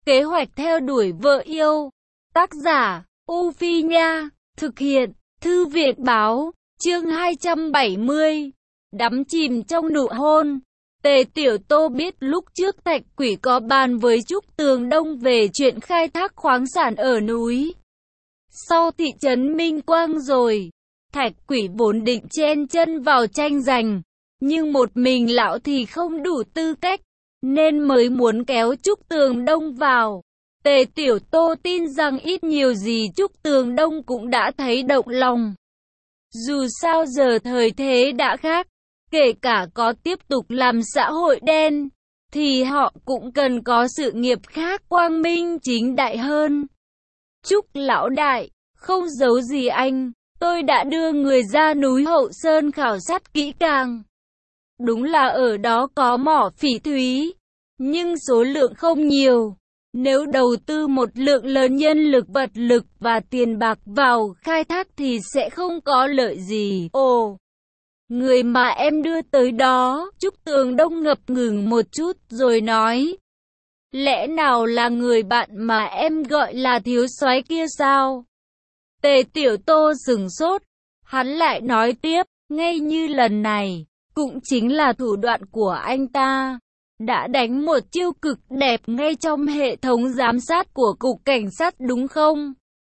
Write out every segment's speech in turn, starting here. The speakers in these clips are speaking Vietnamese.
Kế hoạch theo đuổi vợ yêu. Tác giả, U Phi Nha. Thực hiện, Thư viện Báo. Chương 270. Đắm chìm trong nụ hôn. Tề Tiểu Tô biết lúc trước Thạch Quỷ có bàn với Trúc Tường Đông về chuyện khai thác khoáng sản ở núi sau thị trấn Minh Quang rồi. Thạch Quỷ vốn định chen chân vào tranh giành, nhưng một mình lão thì không đủ tư cách, nên mới muốn kéo Trúc Tường Đông vào. Tề Tiểu Tô tin rằng ít nhiều gì Trúc Tường Đông cũng đã thấy động lòng. Dù sao giờ thời thế đã khác, kể cả có tiếp tục làm xã hội đen, thì họ cũng cần có sự nghiệp khác quang minh chính đại hơn. Trúc lão đại, không giấu gì anh, tôi đã đưa người ra núi Hậu Sơn khảo sát kỹ càng. Đúng là ở đó có mỏ phỉ thúy, nhưng số lượng không nhiều. Nếu đầu tư một lượng lớn nhân lực, vật lực và tiền bạc vào khai thác thì sẽ không có lợi gì. Ồ, người mà em đưa tới đó, Trúc Tường Đông ngập ngừng một chút rồi nói. Lẽ nào là người bạn mà em gọi là thiếu soái kia sao? Tề Tiểu Tô sửng sốt, hắn lại nói tiếp, ngay như lần này, cũng chính là thủ đoạn của anh ta. Đã đánh một chiêu cực đẹp ngay trong hệ thống giám sát của Cục Cảnh sát đúng không?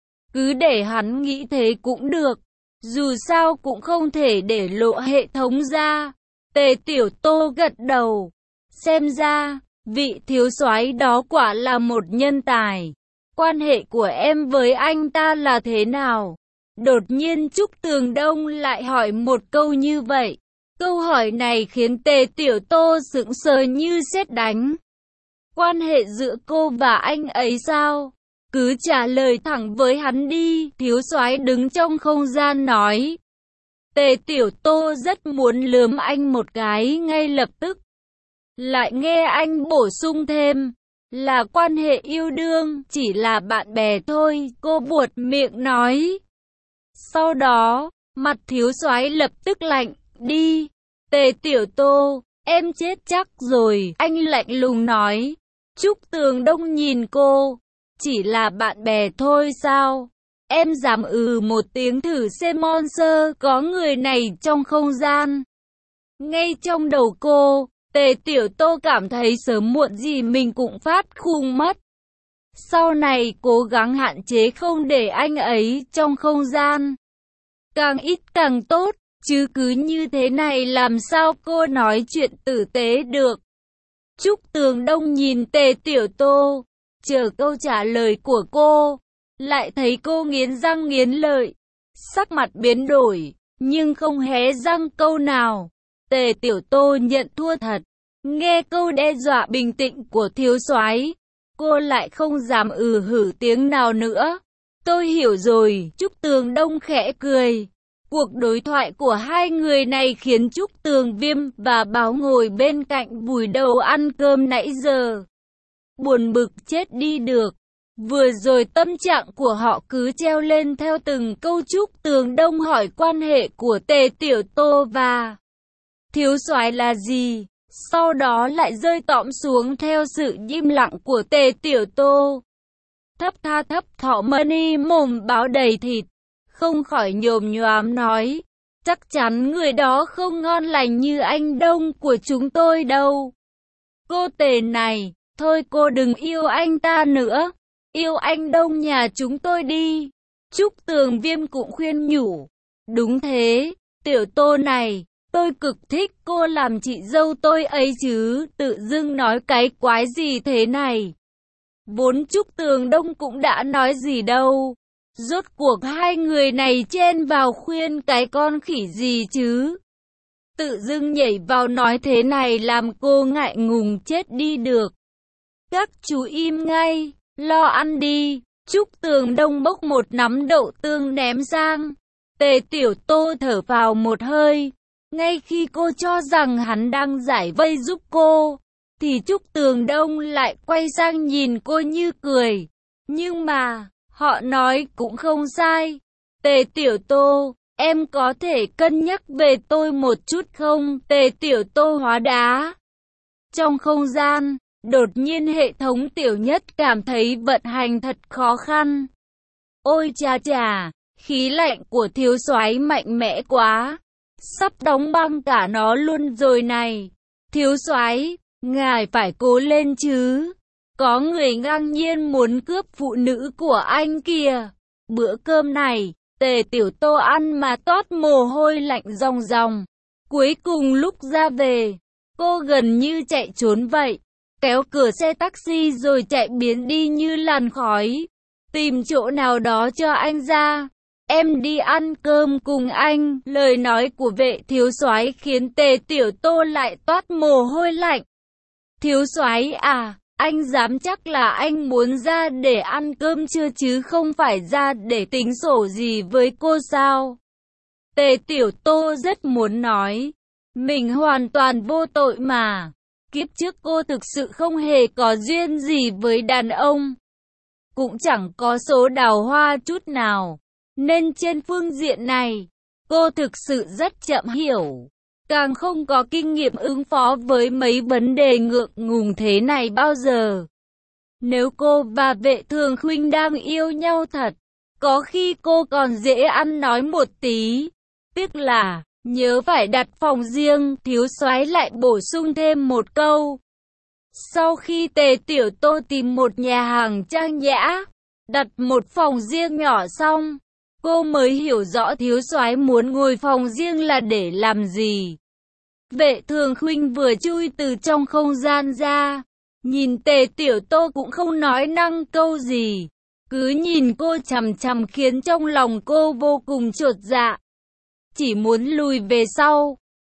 Cứ để hắn nghĩ thế cũng được. Dù sao cũng không thể để lộ hệ thống ra. Tề Tiểu Tô gật đầu. Xem ra, vị thiếu soái đó quả là một nhân tài. Quan hệ của em với anh ta là thế nào? Đột nhiên Trúc Tường Đông lại hỏi một câu như vậy. Câu hỏi này khiến Tề Tiểu Tô sững sờ như sét đánh. Quan hệ giữa cô và anh ấy sao? Cứ trả lời thẳng với hắn đi, thiếu soái đứng trong không gian nói. Tề Tiểu Tô rất muốn lườm anh một cái ngay lập tức. Lại nghe anh bổ sung thêm, là quan hệ yêu đương, chỉ là bạn bè thôi, cô buột miệng nói. Sau đó, mặt thiếu soái lập tức lạnh, đi. Tề Tiểu Tô, em chết chắc rồi, anh lạnh lùng nói. Trúc Tường Đông nhìn cô, chỉ là bạn bè thôi sao? Em dám một tiếng thử xem monster có người này trong không gian. Ngay trong đầu cô, Tề Tiểu Tô cảm thấy sớm muộn gì mình cũng phát khùng mất. Sau này cố gắng hạn chế không để anh ấy trong không gian. Càng ít càng tốt, chứ cứ như thế này làm sao cô nói chuyện tử tế được. Trúc Tường Đông nhìn Tề Tiểu Tô, chờ câu trả lời của cô, lại thấy cô nghiến răng nghiến lợi, sắc mặt biến đổi, nhưng không hé răng câu nào. Tề Tiểu Tô nhận thua thật, nghe câu đe dọa bình tĩnh của thiếu soái, cô lại không dám hử tiếng nào nữa. Tôi hiểu rồi, Trúc Tường Đông khẽ cười. Cuộc đối thoại của hai người này khiến Trúc Tường Viêm và Báo ngồi bên cạnh vùi đầu ăn cơm nãy giờ. Buồn bực chết đi được. Vừa rồi tâm trạng của họ cứ treo lên theo từng câu. Trúc Tường Đông hỏi quan hệ của Tề Tiểu Tô và thiếu soái là gì, sau đó lại rơi tõm xuống theo sự im lặng của Tề Tiểu Tô. Thấp thọ mani mồm Báo đầy thịt, không khỏi nhồm nhoàm nói, chắc chắn người đó không ngon lành như anh Đông của chúng tôi đâu. Cô Tề này, thôi cô đừng yêu anh ta nữa, yêu anh Đông nhà chúng tôi đi. Trúc Tường Viêm cũng khuyên nhủ, đúng thế, Tiểu Tô này, tôi cực thích cô làm chị dâu tôi ấy chứ, tự dưng nói cái quái gì thế này. Vốn Trúc Tường Đông cũng đã nói gì đâu. Rốt cuộc hai người này chen vào khuyên cái con khỉ gì chứ. Tự dưng nhảy vào nói thế này làm cô ngại ngùng chết đi được. Các chú im ngay, lo ăn đi. Trúc Tường Đông bốc một nắm đậu tương ném sang. Tề Tiểu Tô thở vào một hơi. Ngay khi cô cho rằng hắn đang giải vây giúp cô, thì Trúc Tường Đông lại quay sang nhìn cô như cười. Nhưng mà họ nói cũng không sai. Tề Tiểu Tô, em có thể cân nhắc về tôi một chút không? Tề Tiểu Tô hóa đá. Trong không gian, Đột nhiên hệ thống Tiểu Nhất cảm thấy vận hành thật khó khăn. Ôi cha chà, khí lạnh của thiếu soái mạnh mẽ quá, sắp đóng băng cả nó luôn rồi này. Thiếu soái, ngài phải cố lên chứ. Có người ngang nhiên muốn cướp phụ nữ của anh kìa. Bữa cơm này, Tề Tiểu Tô ăn mà toát mồ hôi lạnh ròng ròng. Cuối cùng lúc ra về, cô gần như chạy trốn vậy. Kéo cửa xe taxi rồi chạy biến đi như làn khói. Tìm chỗ nào đó cho anh ra. Em đi ăn cơm cùng anh. Lời nói của vệ thiếu soái khiến Tề Tiểu Tô lại toát mồ hôi lạnh. Thiếu soái à, anh dám chắc là anh muốn ra để ăn cơm chưa chứ không phải ra để tính sổ gì với cô sao? Tề Tiểu Tô rất muốn nói, mình hoàn toàn vô tội mà. Kiếp trước cô thực sự không hề có duyên gì với đàn ông. Cũng chẳng có số đào hoa chút nào. Nên trên phương diện này, cô thực sự rất chậm hiểu. Càng không có kinh nghiệm ứng phó với mấy vấn đề ngượng ngùng thế này bao giờ. Nếu cô và Vệ Thường Khuynh đang yêu nhau thật, có khi cô còn dễ ăn nói một tí. Tiếc là, nhớ phải đặt phòng riêng, thiếu soái lại bổ sung thêm một câu. Sau khi Tề Tiểu Tô tìm một nhà hàng trang nhã, đặt một phòng riêng nhỏ xong, cô mới hiểu rõ thiếu soái muốn ngồi phòng riêng là để làm gì. Vệ Thường Khuynh vừa chui từ trong không gian ra, nhìn Tề Tiểu Tô cũng không nói năng câu gì, cứ nhìn cô chằm chằm khiến trong lòng cô vô cùng chột dạ. Chỉ muốn lùi về sau.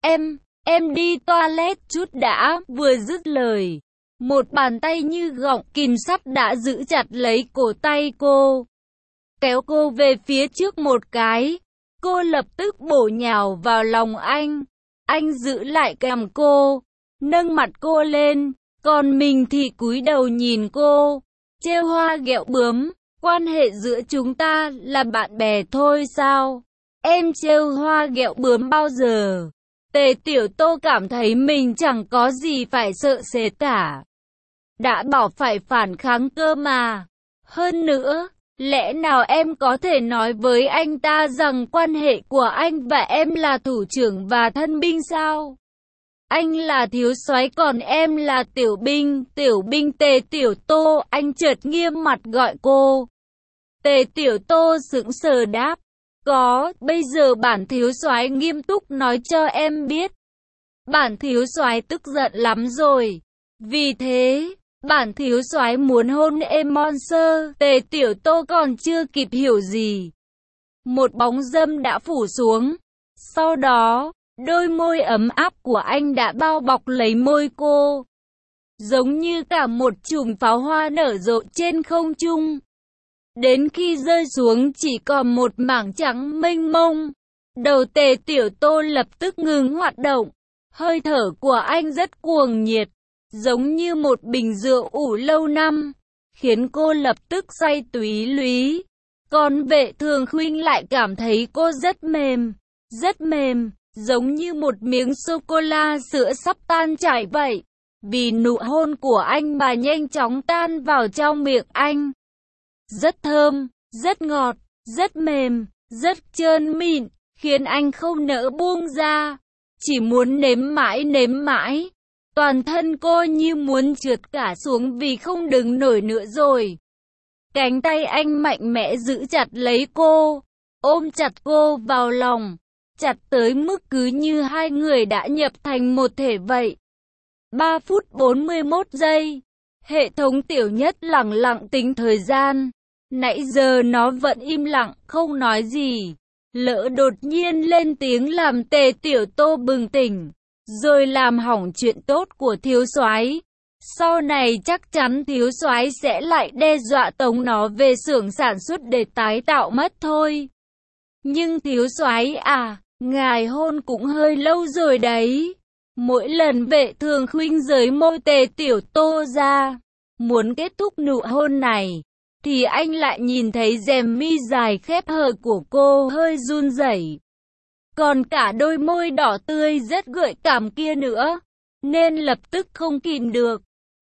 Em đi toilet chút đã. Vừa dứt lời, một bàn tay như gọng kìm sắt đã giữ chặt lấy cổ tay cô, kéo cô về phía trước một cái. Cô lập tức bổ nhào vào lòng anh. Anh giữ lại cằm cô, nâng mặt cô lên, còn mình thì cúi đầu nhìn cô, trêu hoa ghẹo bướm. Quan hệ giữa chúng ta là bạn bè thôi sao? Em trêu hoa ghẹo bướm bao giờ? Tề Tiểu Tô cảm thấy mình chẳng có gì phải sợ sệt cả. Đã bảo phải phản kháng cơ mà. Hơn nữa, lẽ nào em có thể nói với anh ta rằng quan hệ của anh và em là thủ trưởng và thân binh sao? Anh là thiếu soái còn em là tiểu binh. Tiểu binh Tề Tiểu Tô, anh chợt nghiêm mặt gọi cô. Tề Tiểu Tô sững sờ đáp. Có, bây giờ bản thiếu soái nghiêm túc nói cho em biết. Bản thiếu soái tức giận lắm rồi. Vì thế, bản thiếu soái muốn hôn em Monster. Tề Tiểu Tô còn chưa kịp hiểu gì, một bóng râm đã phủ xuống. Sau đó, đôi môi ấm áp của anh đã bao bọc lấy môi cô, giống như cả một chùm pháo hoa nở rộ trên không trung. Đến khi rơi xuống chỉ còn một mảng trắng mênh mông. Đầu Tề Tiểu Tô lập tức ngừng hoạt động. Hơi thở của anh rất cuồng nhiệt, giống như một bình rượu ủ lâu năm, khiến cô lập tức say túy lúy. Còn Vệ Thường Khuynh lại cảm thấy cô rất mềm, giống như một miếng sô-cô-la sữa sắp tan chảy vậy. Vì nụ hôn của anh mà nhanh chóng tan vào trong miệng anh. Rất thơm, rất ngọt, rất mềm, rất trơn mịn, khiến anh không nỡ buông ra. Chỉ muốn nếm mãi. Toàn thân cô như muốn trượt cả xuống vì không đứng nổi nữa rồi. Cánh tay anh mạnh mẽ giữ chặt lấy cô, ôm chặt cô vào lòng, chặt tới mức cứ như hai người đã nhập thành một thể vậy. 3 phút 41 giây. Hệ thống Tiểu Nhất lẳng lặng tính thời gian. Nãy giờ nó vẫn im lặng, không nói gì. Lỡ đột nhiên lên tiếng làm Tề Tiểu Tô bừng tỉnh, rồi làm hỏng chuyện tốt của thiếu soái. Sau này chắc chắn thiếu soái sẽ lại đe dọa tống nó về xưởng sản xuất để tái tạo mất thôi. Nhưng thiếu soái à, ngài hôn cũng hơi lâu rồi đấy. Mỗi lần Vệ Thường Khuynh giới môi Tề Tiểu Tô ra, muốn kết thúc nụ hôn này, thì anh lại nhìn thấy rèm mi dài khép hờ của cô hơi run rẩy. Còn cả đôi môi đỏ tươi rất gợi cảm kia nữa, nên lập tức không kìm được,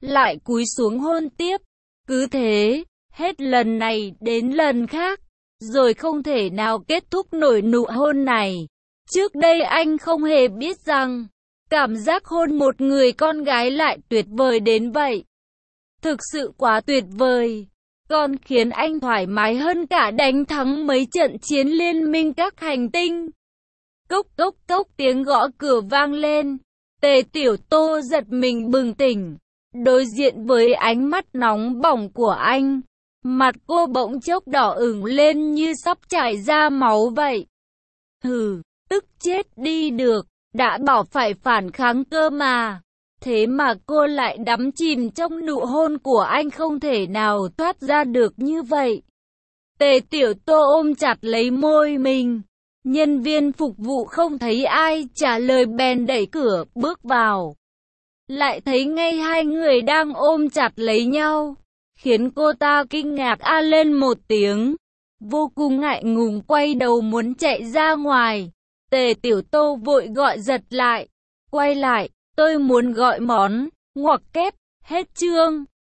lại cúi xuống hôn tiếp. Cứ thế, hết lần này đến lần khác, rồi không thể nào kết thúc nổi nụ hôn này. Trước đây anh không hề biết rằng, cảm giác hôn một người con gái lại tuyệt vời đến vậy. Thực sự quá tuyệt vời, còn khiến anh thoải mái hơn cả đánh thắng mấy trận chiến liên minh các hành tinh. Cốc cốc cốc, tiếng gõ cửa vang lên. Tề Tiểu Tô giật mình bừng tỉnh, đối diện với ánh mắt nóng bỏng của anh. Mặt cô bỗng chốc đỏ ửng lên như sắp chảy ra máu vậy. Hừ, tức chết đi được, đã bảo phải phản kháng cơ mà. Thế mà cô lại đắm chìm trong nụ hôn của anh, không thể nào thoát ra được như vậy. Tề Tiểu Tô ôm chặt lấy môi mình. Nhân viên phục vụ không thấy ai trả lời bèn đẩy cửa bước vào. Lại thấy ngay hai người đang ôm chặt lấy nhau, khiến cô ta kinh ngạc a lên một tiếng, vô cùng ngại ngùng quay đầu muốn chạy ra ngoài. Tề Tiểu Tô vội gọi giật lại, quay lại, tôi muốn gọi món, ngoặc kép, hết chương.